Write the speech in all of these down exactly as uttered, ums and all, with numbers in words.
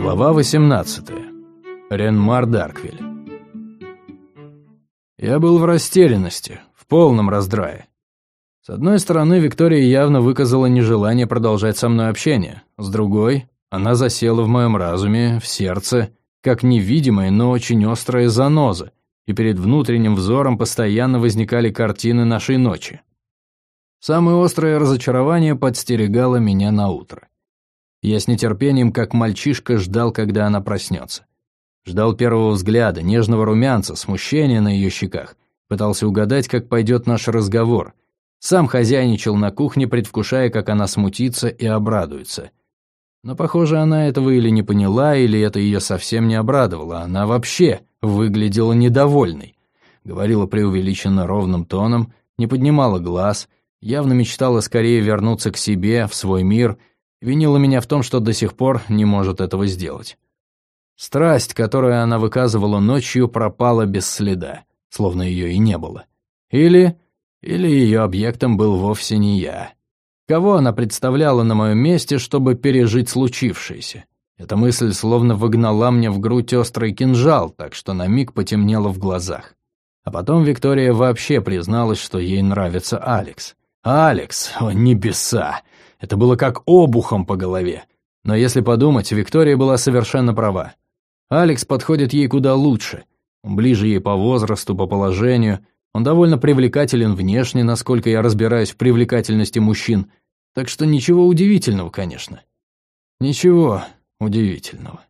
Глава восемнадцатая. Ренмар Дарквиль. Я был в растерянности, в полном раздрае. С одной стороны, Виктория явно выказала нежелание продолжать со мной общение. С другой, она засела в моем разуме, в сердце, как невидимая, но очень острая заноза, и перед внутренним взором постоянно возникали картины нашей ночи. Самое острое разочарование подстерегало меня на утро. Я с нетерпением, как мальчишка, ждал, когда она проснется. Ждал первого взгляда, нежного румянца, смущения на ее щеках. Пытался угадать, как пойдет наш разговор. Сам хозяйничал на кухне, предвкушая, как она смутится и обрадуется. Но, похоже, она этого или не поняла, или это ее совсем не обрадовало. Она вообще выглядела недовольной. Говорила преувеличенно ровным тоном, не поднимала глаз, явно мечтала скорее вернуться к себе, в свой мир, винила меня в том, что до сих пор не может этого сделать. Страсть, которую она выказывала ночью, пропала без следа, словно ее и не было. Или... или ее объектом был вовсе не я. Кого она представляла на моем месте, чтобы пережить случившееся? Эта мысль словно выгнала мне в грудь острый кинжал, так что на миг потемнело в глазах. А потом Виктория вообще призналась, что ей нравится Алекс. Алекс, о небеса! Это было как обухом по голове. Но если подумать, Виктория была совершенно права. Алекс подходит ей куда лучше. Он ближе ей по возрасту, по положению. Он довольно привлекателен внешне, насколько я разбираюсь в привлекательности мужчин. Так что ничего удивительного, конечно. Ничего удивительного.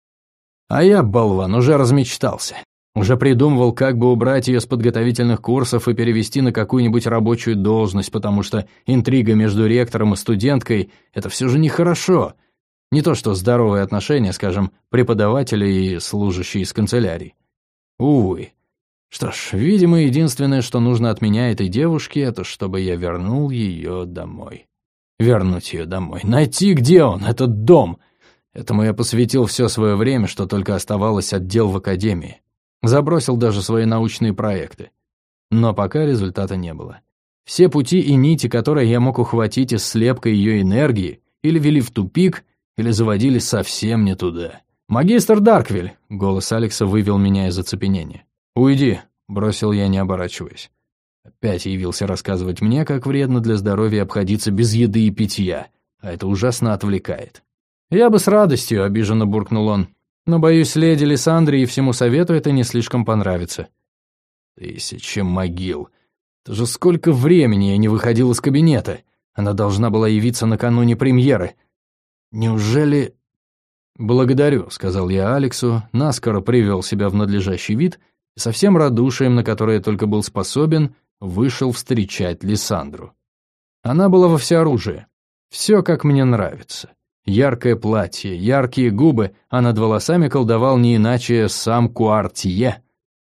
А я, болван, уже размечтался. Уже придумывал, как бы убрать ее с подготовительных курсов и перевести на какую-нибудь рабочую должность, потому что интрига между ректором и студенткой – это все же нехорошо. Не то что здоровые отношения, скажем, преподавателя и служащие из канцелярии. Увы. Что ж, видимо, единственное, что нужно от меня этой девушке, это чтобы я вернул ее домой. Вернуть ее домой. Найти, где он, этот дом. Этому я посвятил все свое время, что только оставалось от дел в академии. Забросил даже свои научные проекты. Но пока результата не было. Все пути и нити, которые я мог ухватить из слепка ее энергии, или вели в тупик, или заводили совсем не туда. «Магистр Дарквиль!» — голос Алекса вывел меня из оцепенения. «Уйди!» — бросил я, не оборачиваясь. Опять явился рассказывать мне, как вредно для здоровья обходиться без еды и питья, а это ужасно отвлекает. «Я бы с радостью», — обиженно буркнул он. «Но, боюсь, леди Лиссандре и всему совету это не слишком понравится». Тысяча могил. Это же сколько времени я не выходил из кабинета. Она должна была явиться накануне премьеры. Неужели... «Благодарю», — сказал я Алексу, наскоро привел себя в надлежащий вид и со всем радушием, на которое я только был способен, вышел встречать Лиссандру. Она была во всеоружии. Все, как мне нравится. Яркое платье, яркие губы, а над волосами колдовал не иначе сам Куартье.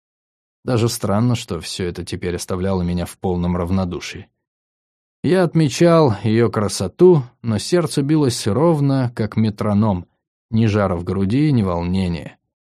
Даже странно, что все это теперь оставляло меня в полном равнодушии. Я отмечал ее красоту, но сердце билось ровно, как метроном, ни жара в груди, ни волнения.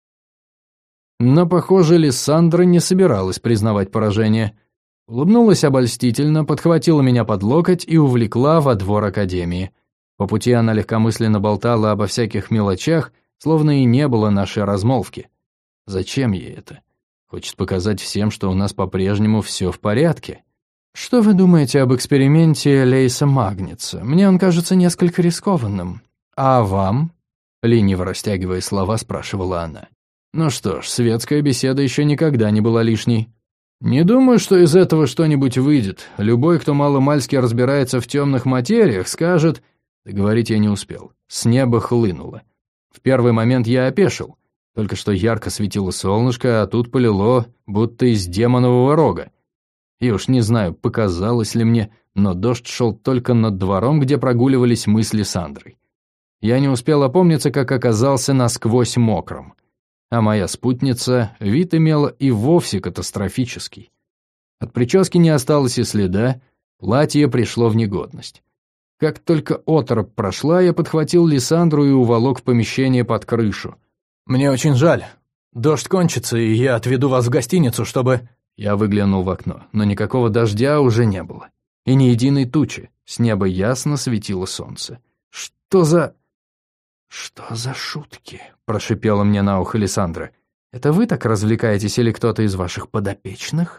Но, похоже, Лиссандра не собиралась признавать поражение. Улыбнулась обольстительно, подхватила меня под локоть и увлекла во двор академии. По пути она легкомысленно болтала обо всяких мелочах, словно и не было нашей размолвки. Зачем ей это? Хочет показать всем, что у нас по-прежнему все в порядке. «Что вы думаете об эксперименте Лейса Магница? Мне он кажется несколько рискованным. А вам?» Лениво растягивая слова, спрашивала она. Ну что ж, светская беседа еще никогда не была лишней. Не думаю, что из этого что-нибудь выйдет. Любой, кто маломальски разбирается в темных материях, скажет... Договорить я не успел. С неба хлынуло. В первый момент я опешил. Только что ярко светило солнышко, а тут полило, будто из демонового рога. И уж не знаю, показалось ли мне, но дождь шел только над двором, где прогуливались мы с Лиссандрой. Я не успел опомниться, как оказался насквозь мокрым. А моя спутница вид имела и вовсе катастрофический. От прически не осталось и следа, платье пришло в негодность. Как только оторопь прошла, я подхватил Лиссандру и уволок в помещение под крышу. «Мне очень жаль. Дождь кончится, и я отведу вас в гостиницу, чтобы...» Я выглянул в окно, но никакого дождя уже не было. И ни единой тучи. С неба ясно светило солнце. «Что за...» «Что за шутки?» – прошипела мне на ухо Лиссандра. «Это вы так развлекаетесь или кто-то из ваших подопечных?»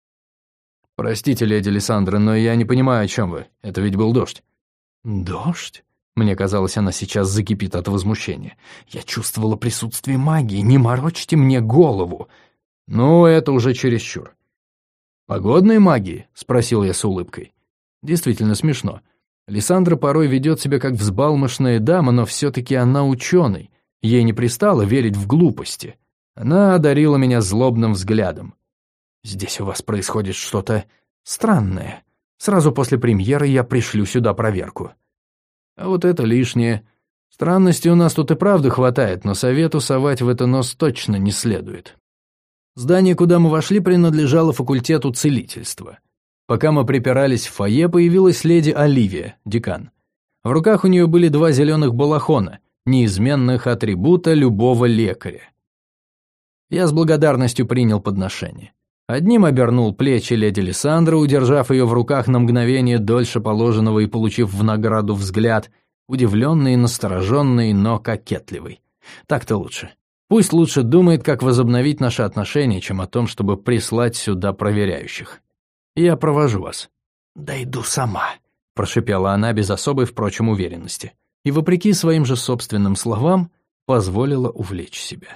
«Простите, леди Лиссандра, но я не понимаю, о чем вы. Это ведь был дождь». «Дождь?» Мне казалось, она сейчас закипит от возмущения. «Я чувствовала присутствие магии, не морочьте мне голову!» «Ну, это уже чересчур». «Погодной магии?» – спросил я с улыбкой. Действительно смешно. Лиссандра порой ведет себя как взбалмошная дама, но все-таки она ученый. Ей не пристало верить в глупости. Она одарила меня злобным взглядом. «Здесь у вас происходит что-то странное. Сразу после премьеры я пришлю сюда проверку». А вот это лишнее. Странностей у нас тут и правда хватает, но совету совать в это нос точно не следует. Здание, куда мы вошли, принадлежало факультету целительства. Пока мы припирались в фойе, появилась леди Оливия, декан. В руках у нее были два зеленых балахона, неизменных атрибута любого лекаря. Я с благодарностью принял подношение. Одним обернул плечи леди Лиссандры, удержав ее в руках на мгновение дольше положенного и получив в награду взгляд, удивленный и настороженный, но кокетливый. Так-то лучше. Пусть лучше думает, как возобновить наши отношения, чем о том, чтобы прислать сюда проверяющих. Я провожу вас. «Да иду сама», — прошипела она без особой, впрочем, уверенности. И, вопреки своим же собственным словам, позволила увлечь себя.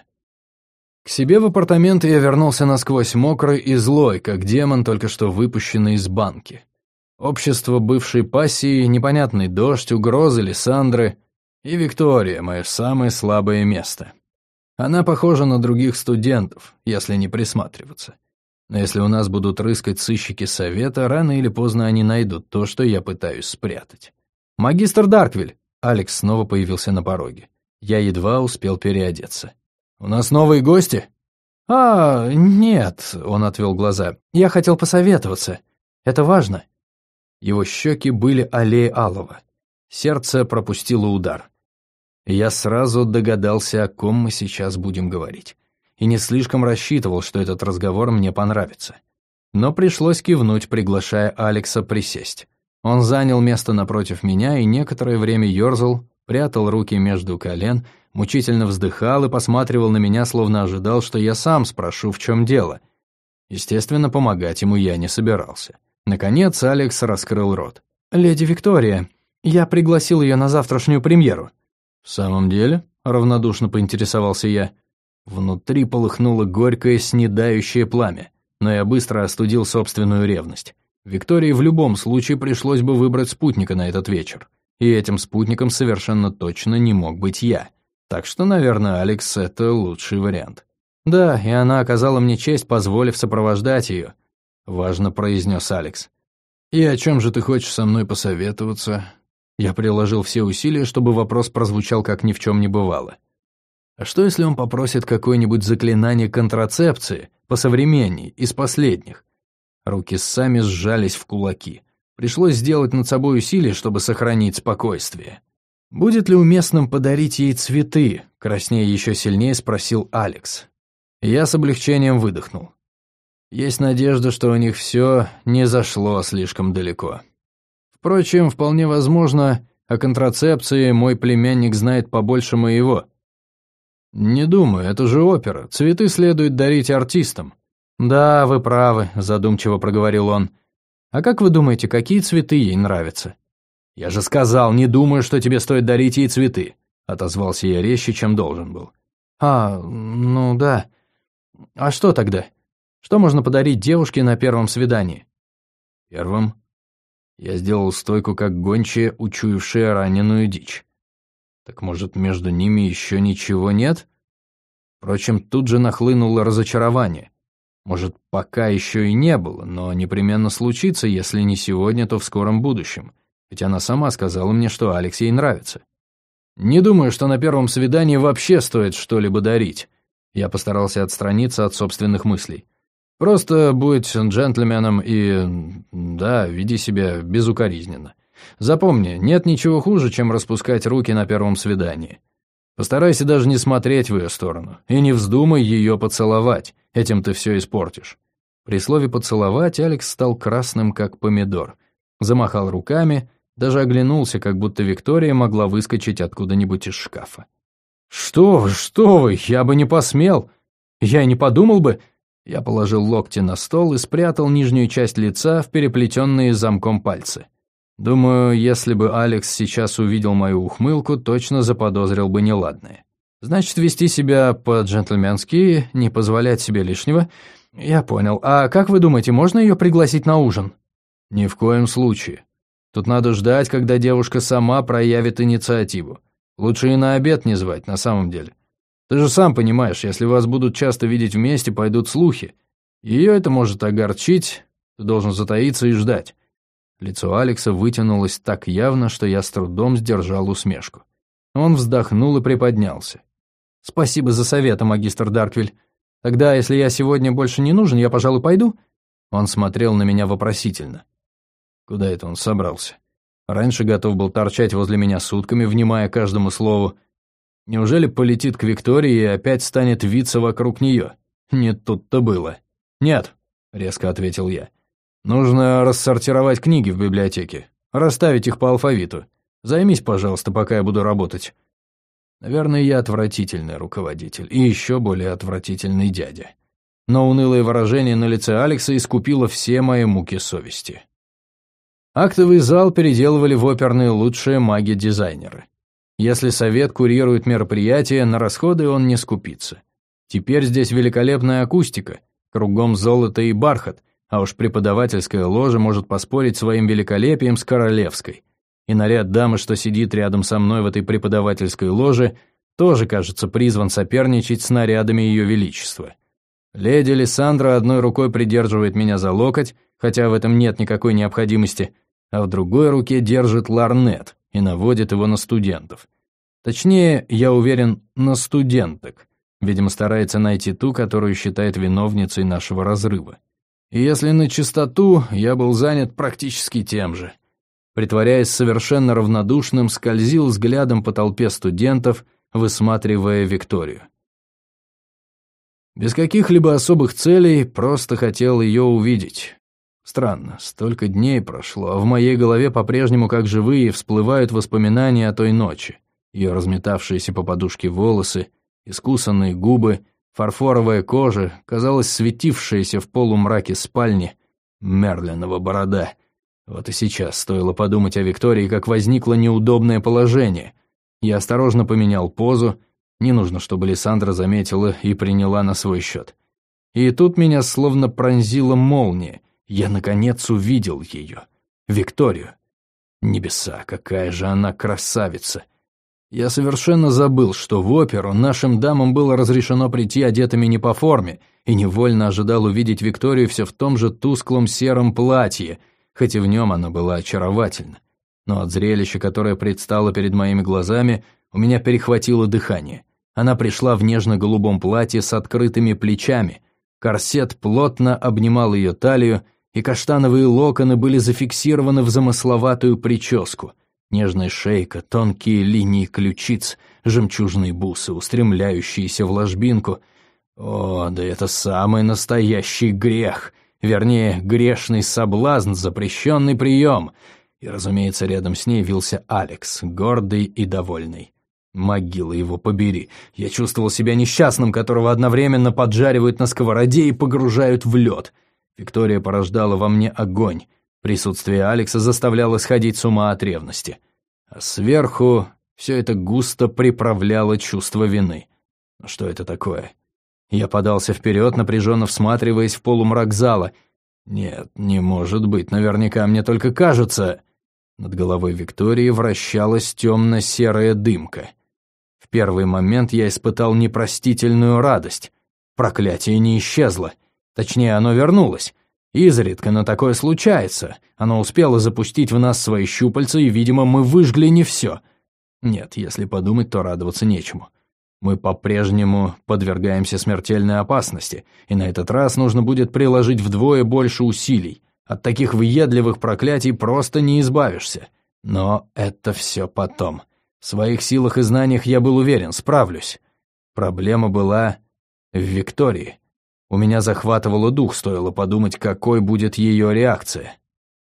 К себе в апартаменты я вернулся насквозь мокрый и злой, как демон, только что выпущенный из банки. Общество бывшей пассии, непонятный дождь, угрозы Лиссандры и Виктория — мое самое слабое место. Она похожа на других студентов, если не присматриваться. Но если у нас будут рыскать сыщики совета, рано или поздно они найдут то, что я пытаюсь спрятать. «Магистр Дарквиль!» Алекс снова появился на пороге. Я едва успел переодеться. «У нас новые гости?» «А, нет», — он отвел глаза. «Я хотел посоветоваться. Это важно». Его щеки были аллеи алого. Сердце пропустило удар. Я сразу догадался, о ком мы сейчас будем говорить. И не слишком рассчитывал, что этот разговор мне понравится. Но пришлось кивнуть, приглашая Алекса присесть. Он занял место напротив меня и некоторое время ерзал, прятал руки между колен, мучительно вздыхал и посматривал на меня, словно ожидал, что я сам спрошу, в чем дело. Естественно, помогать ему я не собирался. Наконец Алекс раскрыл рот. «Леди Виктория, я пригласил ее на завтрашнюю премьеру». «В самом деле?» — равнодушно поинтересовался я. Внутри полыхнуло горькое, снедающее пламя, но я быстро остудил собственную ревность. Виктории в любом случае пришлось бы выбрать спутника на этот вечер, и этим спутником совершенно точно не мог быть я. Так что, наверное, Алекс — это лучший вариант. «Да, и она оказала мне честь, позволив сопровождать ее», — важно произнес Алекс. «И о чем же ты хочешь со мной посоветоваться?» Я приложил все усилия, чтобы вопрос прозвучал, как ни в чем не бывало. А что, если он попросит какое-нибудь заклинание контрацепции, посовременней, из последних? Руки сами сжались в кулаки. Пришлось сделать над собой усилие, чтобы сохранить спокойствие. «Будет ли уместным подарить ей цветы?» — краснее еще сильнее спросил Алекс. Я с облегчением выдохнул. Есть надежда, что у них все не зашло слишком далеко. Впрочем, вполне возможно, о контрацепции мой племянник знает побольше моего. «Не думаю, это же опера. Цветы следует дарить артистам». «Да, вы правы», — задумчиво проговорил он. «А как вы думаете, какие цветы ей нравятся?» «Я же сказал, не думаю, что тебе стоит дарить ей цветы», — отозвался я резче, чем должен был. «А, ну да. А что тогда? Что можно подарить девушке на первом свидании?» «Первым?» Я сделал стойку, как гончая, учуявшая раненую дичь. Так может, между ними еще ничего нет? Впрочем, тут же нахлынуло разочарование. Может, пока еще и не было, но непременно случится, если не сегодня, то в скором будущем. Ведь она сама сказала мне, что Алекс ей нравится. Не думаю, что на первом свидании вообще стоит что-либо дарить. Я постарался отстраниться от собственных мыслей. Просто будь джентльменом и, да, веди себя безукоризненно. Запомни, нет ничего хуже, чем распускать руки на первом свидании. Постарайся даже не смотреть в ее сторону, и не вздумай ее поцеловать, этим ты все испортишь». При слове «поцеловать» Алекс стал красным, как помидор, замахал руками, Даже оглянулся, как будто Виктория могла выскочить откуда-нибудь из шкафа. «Что вы, что вы, я бы не посмел! Я и не подумал бы!» Я положил локти на стол и спрятал нижнюю часть лица в переплетенные замком пальцы. Думаю, если бы Алекс сейчас увидел мою ухмылку, точно заподозрил бы неладное. Значит, вести себя по-джентльменски, не позволять себе лишнего. Я понял. А как вы думаете, можно ее пригласить на ужин? Ни в коем случае. Тут надо ждать, когда девушка сама проявит инициативу. Лучше и на обед не звать, на самом деле. Ты же сам понимаешь, если вас будут часто видеть вместе, пойдут слухи. Ее это может огорчить, ты должен затаиться и ждать. Лицо Алекса вытянулось так явно, что я с трудом сдержал усмешку. Он вздохнул и приподнялся. «Спасибо за совет, магистр Дарквиль. Тогда, если я сегодня больше не нужен, я, пожалуй, пойду?» Он смотрел на меня вопросительно. Куда это он собрался? Раньше готов был торчать возле меня сутками, внимая каждому слову. Неужели полетит к Виктории и опять станет виться вокруг нее? Не тут-то было. «Нет», — резко ответил я. «Нужно рассортировать книги в библиотеке, расставить их по алфавиту. Займись, пожалуйста, пока я буду работать». Наверное, я отвратительный руководитель и еще более отвратительный дядя. Но унылое выражение на лице Алекса искупило все мои муки совести. Актовый зал переделывали в оперные лучшие маги-дизайнеры. Если совет курирует мероприятие, на расходы он не скупится. Теперь здесь великолепная акустика, кругом золото и бархат, а уж преподавательская ложа может поспорить своим великолепием с королевской. И наряд дамы, что сидит рядом со мной в этой преподавательской ложе, тоже, кажется, призван соперничать с нарядами ее величества. Леди Лиссандра одной рукой придерживает меня за локоть, хотя в этом нет никакой необходимости, а в другой руке держит ларнет и наводит его на студентов. Точнее, я уверен, на студенток. Видимо, старается найти ту, которую считает виновницей нашего разрыва. И если на чистоту, я был занят практически тем же. Притворяясь совершенно равнодушным, скользил взглядом по толпе студентов, высматривая Викторию. Без каких-либо особых целей, просто хотел ее увидеть. Странно, столько дней прошло, а в моей голове по-прежнему как живые всплывают воспоминания о той ночи. Ее разметавшиеся по подушке волосы, искусанные губы, фарфоровая кожа, казалось, светившаяся в полумраке спальни, Мерлинова борода. Вот и сейчас стоило подумать о Виктории, как возникло неудобное положение. Я осторожно поменял позу, не нужно, чтобы Лиссандра заметила и приняла на свой счет. И тут меня словно пронзила молния. Я, наконец, увидел ее. Викторию. Небеса, какая же она красавица! Я совершенно забыл, что в оперу нашим дамам было разрешено прийти одетыми не по форме, и невольно ожидал увидеть Викторию все в том же тусклом сером платье, хоть и в нем она была очаровательна. Но от зрелища, которое предстало перед моими глазами, у меня перехватило дыхание. Она пришла в нежно-голубом платье с открытыми плечами, корсет плотно обнимал ее талию, и каштановые локоны были зафиксированы в замысловатую прическу. Нежная шейка, тонкие линии ключиц, жемчужные бусы, устремляющиеся в ложбинку. О, да это самый настоящий грех, вернее, грешный соблазн, запрещенный прием. И, разумеется, рядом с ней вился Алекс, гордый и довольный. Могила его побери. Я чувствовал себя несчастным, которого одновременно поджаривают на сковороде и погружают в лед. Виктория порождала во мне огонь. Присутствие Алекса заставляло сходить с ума от ревности. А сверху все это густо приправляло чувство вины. Но что это такое? Я подался вперед, напряженно всматриваясь в полумрак зала. Нет, не может быть, наверняка мне только кажется. Над головой Виктории вращалась темно-серая дымка. В первый момент я испытал непростительную радость. Проклятие не исчезло. Точнее, оно вернулось. Изредка, но такое случается. Оно успело запустить в нас свои щупальца, и, видимо, мы выжгли не все. Нет, если подумать, то радоваться нечему. Мы по-прежнему подвергаемся смертельной опасности, и на этот раз нужно будет приложить вдвое больше усилий. От таких въедливых проклятий просто не избавишься. Но это все потом. В своих силах и знаниях я был уверен, справлюсь. Проблема была в Виктории. У меня захватывало дух, стоило подумать, какой будет ее реакция.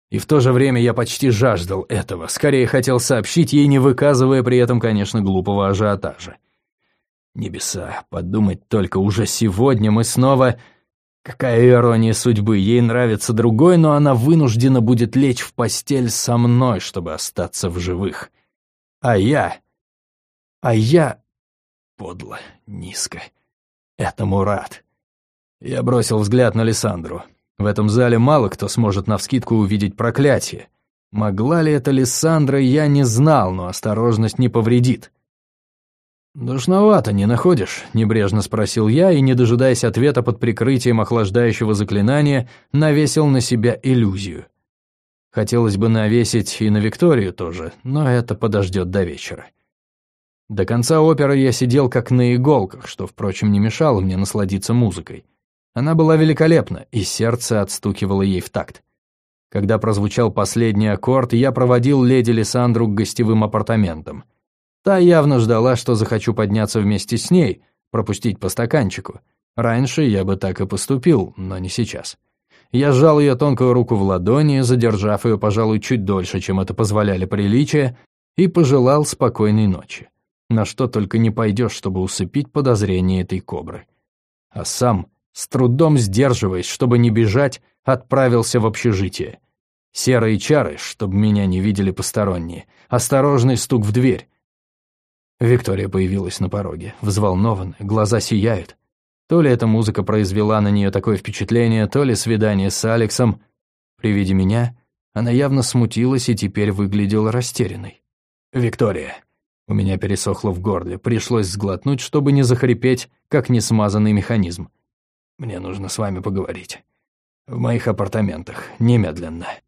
И в то же время я почти жаждал этого, скорее хотел сообщить ей, не выказывая при этом, конечно, глупого ажиотажа. Небеса, подумать только, уже сегодня мы снова... Какая ирония судьбы, ей нравится другой, но она вынуждена будет лечь в постель со мной, чтобы остаться в живых. А я... А я... Подло, низко. Этому рад. Я бросил взгляд на Лиссандру. В этом зале мало кто сможет навскидку увидеть проклятие. Могла ли это Лиссандра, я не знал, но осторожность не повредит. «Душновато, не находишь?» — небрежно спросил я, и, не дожидаясь ответа под прикрытием охлаждающего заклинания, навесил на себя иллюзию. Хотелось бы навесить и на Викторию тоже, но это подождет до вечера. До конца оперы я сидел как на иголках, что, впрочем, не мешало мне насладиться музыкой. Она была великолепна, и сердце отстукивало ей в такт. Когда прозвучал последний аккорд, я проводил леди Лиссандру к гостевым апартаментам. Та явно ждала, что захочу подняться вместе с ней, пропустить по стаканчику. Раньше я бы так и поступил, но не сейчас. Я сжал ее тонкую руку в ладони, задержав ее, пожалуй, чуть дольше, чем это позволяли приличия, и пожелал спокойной ночи. На что только не пойдешь, чтобы усыпить подозрения этой кобры. А сам, с трудом сдерживаясь, чтобы не бежать, отправился в общежитие. Серые чары, чтобы меня не видели посторонние. Осторожный стук в дверь. Виктория появилась на пороге, взволнованная, глаза сияют. То ли эта музыка произвела на нее такое впечатление, то ли свидание с Алексом. При виде меня она явно смутилась и теперь выглядела растерянной. «Виктория». У меня пересохло в горле, пришлось сглотнуть, чтобы не захрипеть, как несмазанный механизм. «Мне нужно с вами поговорить. В моих апартаментах, немедленно».